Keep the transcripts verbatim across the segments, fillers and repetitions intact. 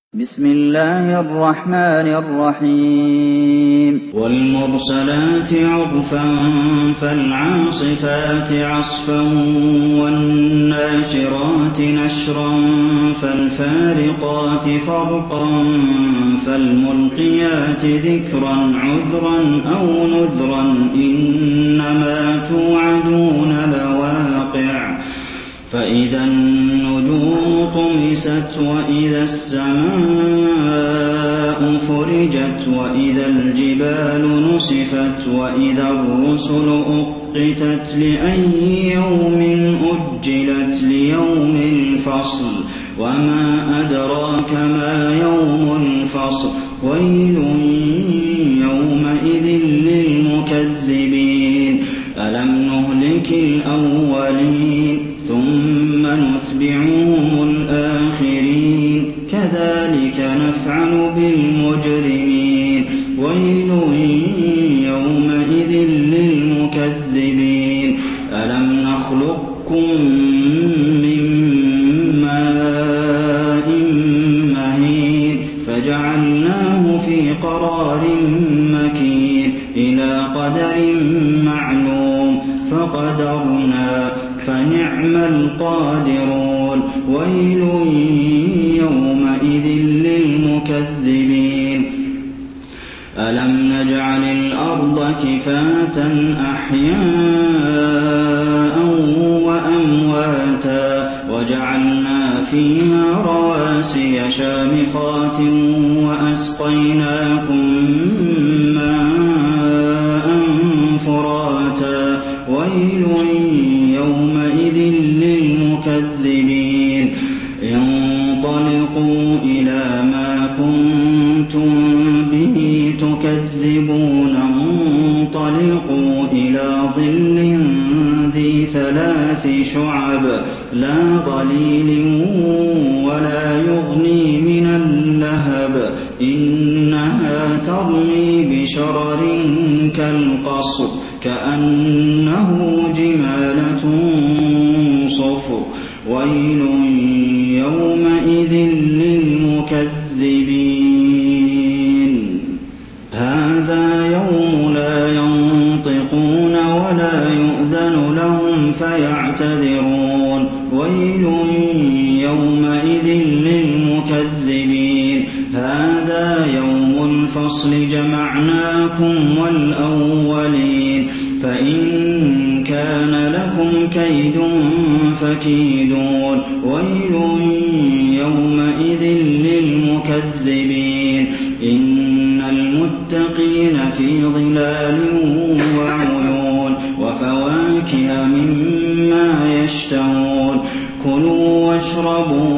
بسم الله الرحمن الرحيم والمرسلات عرفا فالعاصفات عصفا والناشرات نشرا فالفارقات فرقا فالملقيات ذكرا عذرا أو نذرا إنما توعدون لواقع فإذا النجوم طمست وإذا السماء فرجت وإذا الجبال نصفت وإذا الرسل أقتت لأي يوم أجلت ليوم الفصل وما أدراك ما يوم الفصل ويل يومئذ للمكذبين ألم نهلك الأولين ثم نتبعهم الآخرين كذلك نفعل بالمجرمين ويل يومئذ للمكذبين ألم نخلقكم من ماء مهين فجعلناه في قرار مكين إلى قدر معلوم فقدرنا فنعم القادرون ويل يومئذ للمكذبين ألم نجعل الأرض كفاة أحياء وأمواتا وجعلنا فيها رواسي شامخات وأسقيناكم ماء فراتا ويل يومئذ للمكذبين انطلقوا إلى ما كنتم به تكذبون انطلقوا إلى ظل ذي ثلاث شعب لا ظليل ولا يغني من اللهب إنها ترمي بشرر كالقصر كأنه جمالة صفر ويل يومئذ للمكذبين هذا يوم لا ينطقون ولا يؤذن لهم فيعتذرون ويل يومئذ للمكذبين هذا يوم الفصل جمعناكم والأولين فإن كان لكم كيد فكيدون ويل يومئذ للمكذبين إن المتقين في ظلال وعيون وفواكه مما يشتهون كلوا واشربوا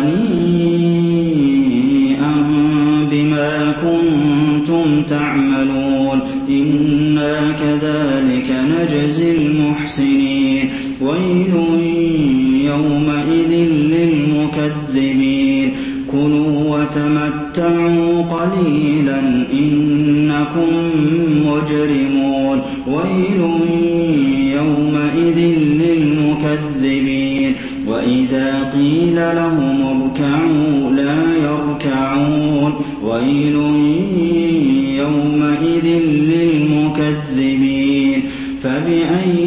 هنيئا بما كنتم تعملون إنا كذلك نجزي المحسنين ويل يومئذ للمكذبين كلوا وتمتعوا قليلا إنكم مجرمون ويل يومئذ للمكذبين وإذا قيل لهم اركعوا لا يركعون ويل يومئذ للمكذبين فبأي